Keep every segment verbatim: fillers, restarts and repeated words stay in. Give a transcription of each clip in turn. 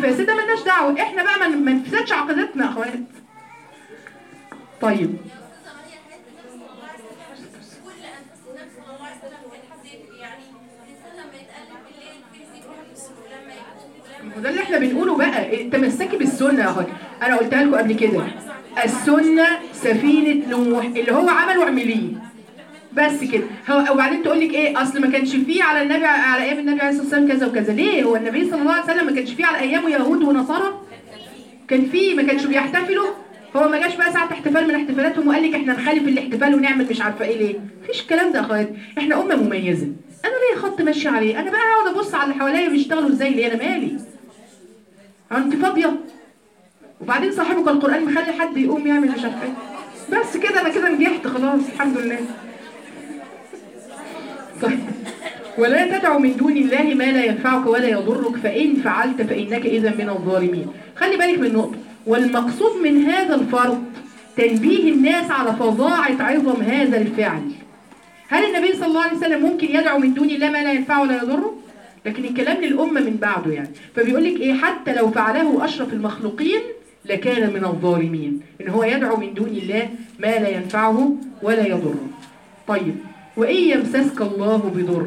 فاسده مالناش دعوه، احنا بقى ما نفسدش عقيدتنا يا اخوات. طيب وده اللي احنا بنقوله بقى، تمسكي بالسنه يا اخوات. انا قلتها لكم قبل كده، السنه سفينه نوح، اللي هو عمله اعمليه بس كده. هو وبعدين تقول لك ايه، اصل ما كانش فيه على النبي على ايام النبي عليه الصلاه والسلام كذا وكذا. ليه؟ هو النبي صلى الله عليه وسلم ما كانش فيه على ايامه يهود ونصارى؟ كان فيه، ما كانش بيحتفلوا. هو ما جاش بقى ساعه احتفال من احتفالاتهم وقال لك احنا نخالف الاحتفال ونعمل مش عارفه ايه. ليه؟ مفيش الكلام ده يا اخوات. احنا امه مميزه، انا ليه خط ماشي عليه؟ انا بقى اقعد ابص على اللي حواليا بيشتغلوا ازاي؟ ليه؟ انا مالي؟ انت فاضيه؟ وبعدين صاحبك القران مخلي حد يقوم يعمل مش عارفه ايه. بس كده انا كده نجحت خلاص الحمد لله. طيب، ولا تدع من دون الله ما لا ينفعك ولا يضرك فإن فعلت فإنك إذا من الظالمين. خلي بالك من نقطة، والمقصود من هذا الفرض تنبيه الناس على فظاعة عظم هذا الفعل. هل النبي صلى الله عليه وسلم ممكن يدعو من دون الله ما لا ينفعه ولا يضره؟ لكن الكلام للأمة من بعده يعني. فبيقول لك إيه، حتى لو فعله أشرف المخلوقين لكان من الظالمين، إن هو يدعو من دون الله ما لا ينفعه ولا يضره. طيب، وإن يمسسك الله بضر.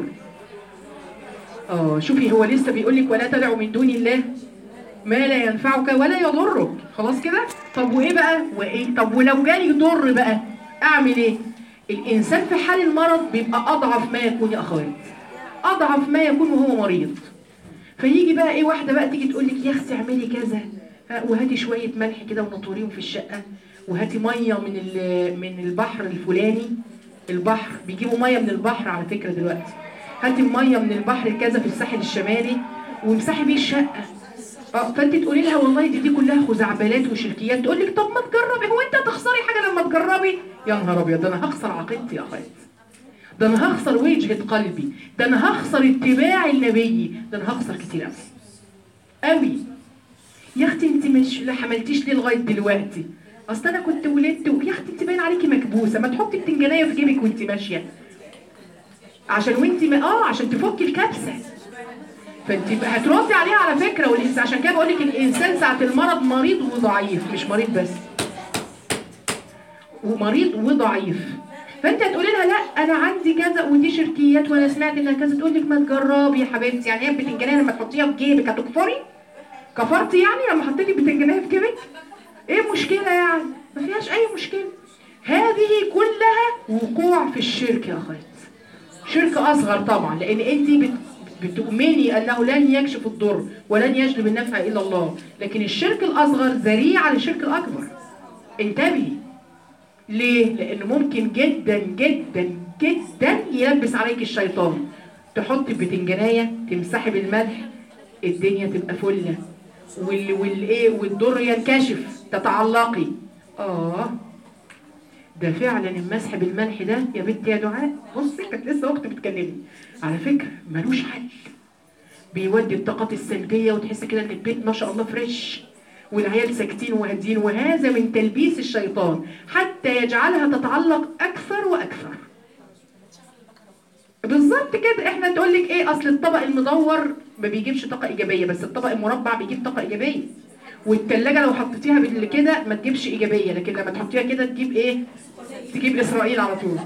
اه شوفي، هو لسه بيقول لك ولا تدعو من دون الله ما لا ينفعك ولا يضرك، خلاص كده. طب وايه بقى؟ وايه؟ طب ولو جالي ضر بقى اعمل ايه؟ الانسان في حال المرض بيبقى اضعف ما يكون يا اخوات، اضعف ما يكون وهو مريض. فيجي بقى ايه، واحده بقى تيجي تقول لك يا اختي اعملي كذا، وهاتي شويه ملح كده ونطوريهم في الشقه، وهاتي ميه من من البحر الفلاني. البحر بيجيبوا ميه من البحر على فكره دلوقتي. هاتي ميه من البحر كذا في الساحل الشمالي وامسحي بيه الشقه. اه فانت تقولي لها والله دي دي كلها خزعبلات وشركيات، تقول لك طب ما تجربي. هو انت هتخسري حاجه لما تجربي؟ يا نهار ابيض، ده انا هخسر عقيدتي يا اخوات، ده انا هخسر وجهه قلبي، ده انا هخسر اتباع النبي، ده انا هخسر كتير قوي قوي. يا اختي انت مش لا حملتيش ليه لغايه دلوقتي؟ اصل انا كنت ولدت و... يا اختي انت باين عليكي مكبوسه، ما تحطي التنجانيه في جيبك وانت ماشيه عشان وانت ما... اه عشان تفكي الكبسه. فانت هتردي عليها على فكره. والانسان عشان كده بقول لك الانسان ساعه المرض مريض وضعيف، مش مريض بس، ومريض وضعيف. فانت هتقولي لها لا انا عندي كذا ودي شركيات وانا سمعت انها كذا، تقول لك ما تجربي يا حبيبتي. يعني هي البتنجانيه لما تحطيها في جيبك هتكفري؟ كفرتي يعني لما حطيتي البتنجانيه في جيبك؟ ايه المشكله يعني؟ ما فيهاش اي مشكله. هذه كلها وقوع في الشرك يا اخوات، شرك اصغر طبعا، لان انت بت بتؤمني انه لن يكشف الضر ولن يجلب النفع الا الله. لكن الشرك الاصغر ذريعه للشرك الاكبر. انتبهي. ليه؟ لانه ممكن جدا جدا جدا يلبس عليك الشيطان. تحطي بتنجانيه تمسحي بالملح الدنيا تبقى فله، وال والايه والضر ينكشف، تتعلقي. اه ده فعلا المسح بالملح ده يا بنتي يا دعاء، بصي كانت لسه اختي بتكلمني على فكره ملوش حل. بيودي الطاقات السلبيه وتحس كده ان البيت ما شاء الله فريش والعيال ساكتين وهادين، وهذا من تلبيس الشيطان حتى يجعلها تتعلق اكثر واكثر. بالظبط كده. احنا تقول لك ايه، اصل الطبق المدور ما بيجيبش طاقه ايجابيه، بس الطبق المربع بيجيب طاقه ايجابيه. والثلاجه لو حطيتيها كده ما تجيبش ايجابيه، لكن لما تحطيها كده تجيب ايه؟ تجيب اسرائيل على طول.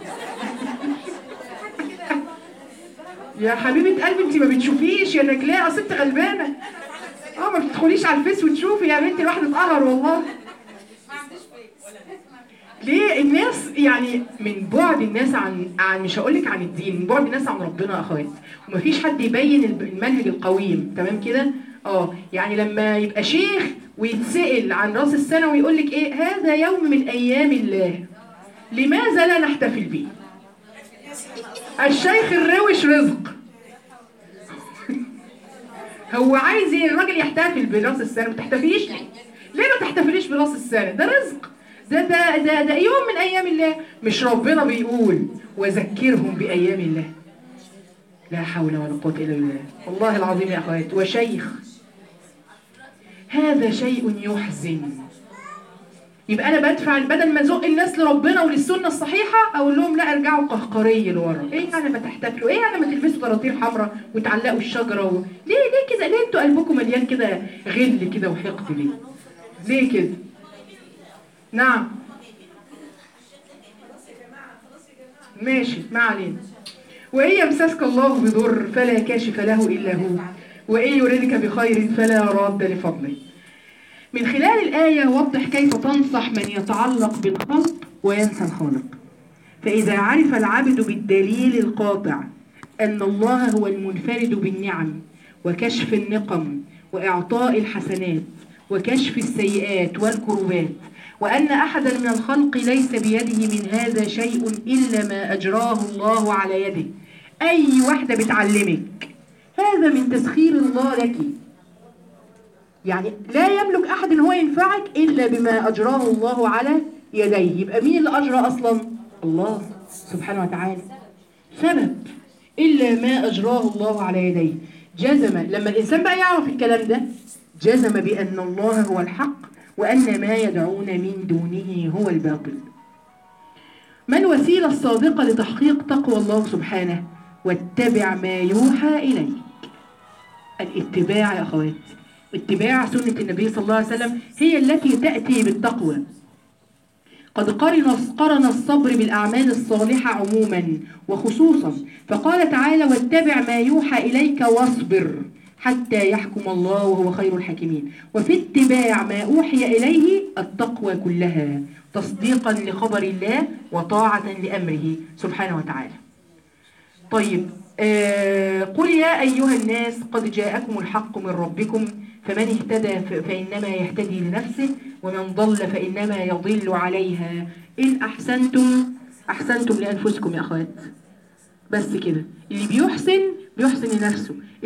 يا حبيبه قلبي انت ما بتشوفيش يا نجلاء، اصل انت غلبانه. اه ما بتدخليش على الفيس وتشوفي يا بنتي، الواحد اتقهر والله. ليه الناس يعني من بعد الناس عن عن مش هقول لك عن الدين، من بعد الناس عن ربنا يا اخوات، ومفيش حد يبين المنهج القويم. تمام كده؟ اه يعني لما يبقى شيخ ويتسأل عن راس السنه ويقول لك ايه، هذا يوم من ايام الله لماذا لا نحتفل به؟ الشيخ الروش رزق. هو عايز الراجل يحتفل براس السنه، ما تحتفليش ليه؟ ليه ما تحتفليش براس السنه؟ ده رزق، ده ده ده ده يوم من ايام الله. مش ربنا بيقول وذكرهم بايام الله؟ لا حول ولا قوه الا بالله، والله العظيم يا اخوات. وشيخ، هذا شيء يحزن. يبقى انا بدفع بدل ما ازق الناس لربنا وللسنه الصحيحه اقول لهم لا ارجعوا قهقريه لورا. ايه يعني ما تحتفلوا؟ ايه يعني ما تلبسوا طراطير حمراء وتعلقوا الشجره و... ليه ليه كده ليه انتوا قلبكم مليان كده غل كده وحقد ليه؟ ليه كده؟ نعم ماشي ما علينا. وإن يمسسك الله بضر فلا كاشف له إلا هو وإن يردك بخير فلا راد لفضله. من خلال الآية وضح كيف تنصح من يتعلق بالخلق وينسى الخالق. فإذا عرف العبد بالدليل القاطع أن الله هو المنفرد بالنعم وكشف النقم وإعطاء الحسنات وكشف السيئات والكروبات، وأن أحدا من الخلق ليس بيده من هذا شيء إلا ما أجراه الله على يده. أي واحدة بتعلمك هذا من تسخير الله لك، يعني لا يملك أحد إن هو ينفعك إلا بما أجراه الله على يديه. يبقى مين اللي أجرى أصلا؟ الله سبحانه وتعالى سبب، إلا ما أجراه الله على يديه. جزم لما الإنسان بقى يعرف الكلام ده جزم بأن الله هو الحق وأن ما يدعون من دونه هو الباطل. ما الوسيلة الصادقة لتحقيق تقوى الله سبحانه؟ واتبع ما يوحى إليك. الاتباع يا أخوات، اتباع سنة النبي صلى الله عليه وسلم هي التي تأتي بالتقوى. قد قرن قرن الصبر بالأعمال الصالحة عموما وخصوصا، فقال تعالى واتبع ما يوحى إليك واصبر حتى يحكم الله وهو خير الحاكمين. وفي اتباع ما أوحي إليه التقوى كلها تصديقا لخبر الله وطاعة لأمره سبحانه وتعالى. طيب آه قل يا أيها الناس قد جاءكم الحق من ربكم فمن اهتدى فإنما يهتدي لنفسه ومن ضل فإنما يضل عليها إن أحسنتم أحسنتم لأنفسكم يا أخوات. بس كده، اللي بيحسن بيحسن لنفسه.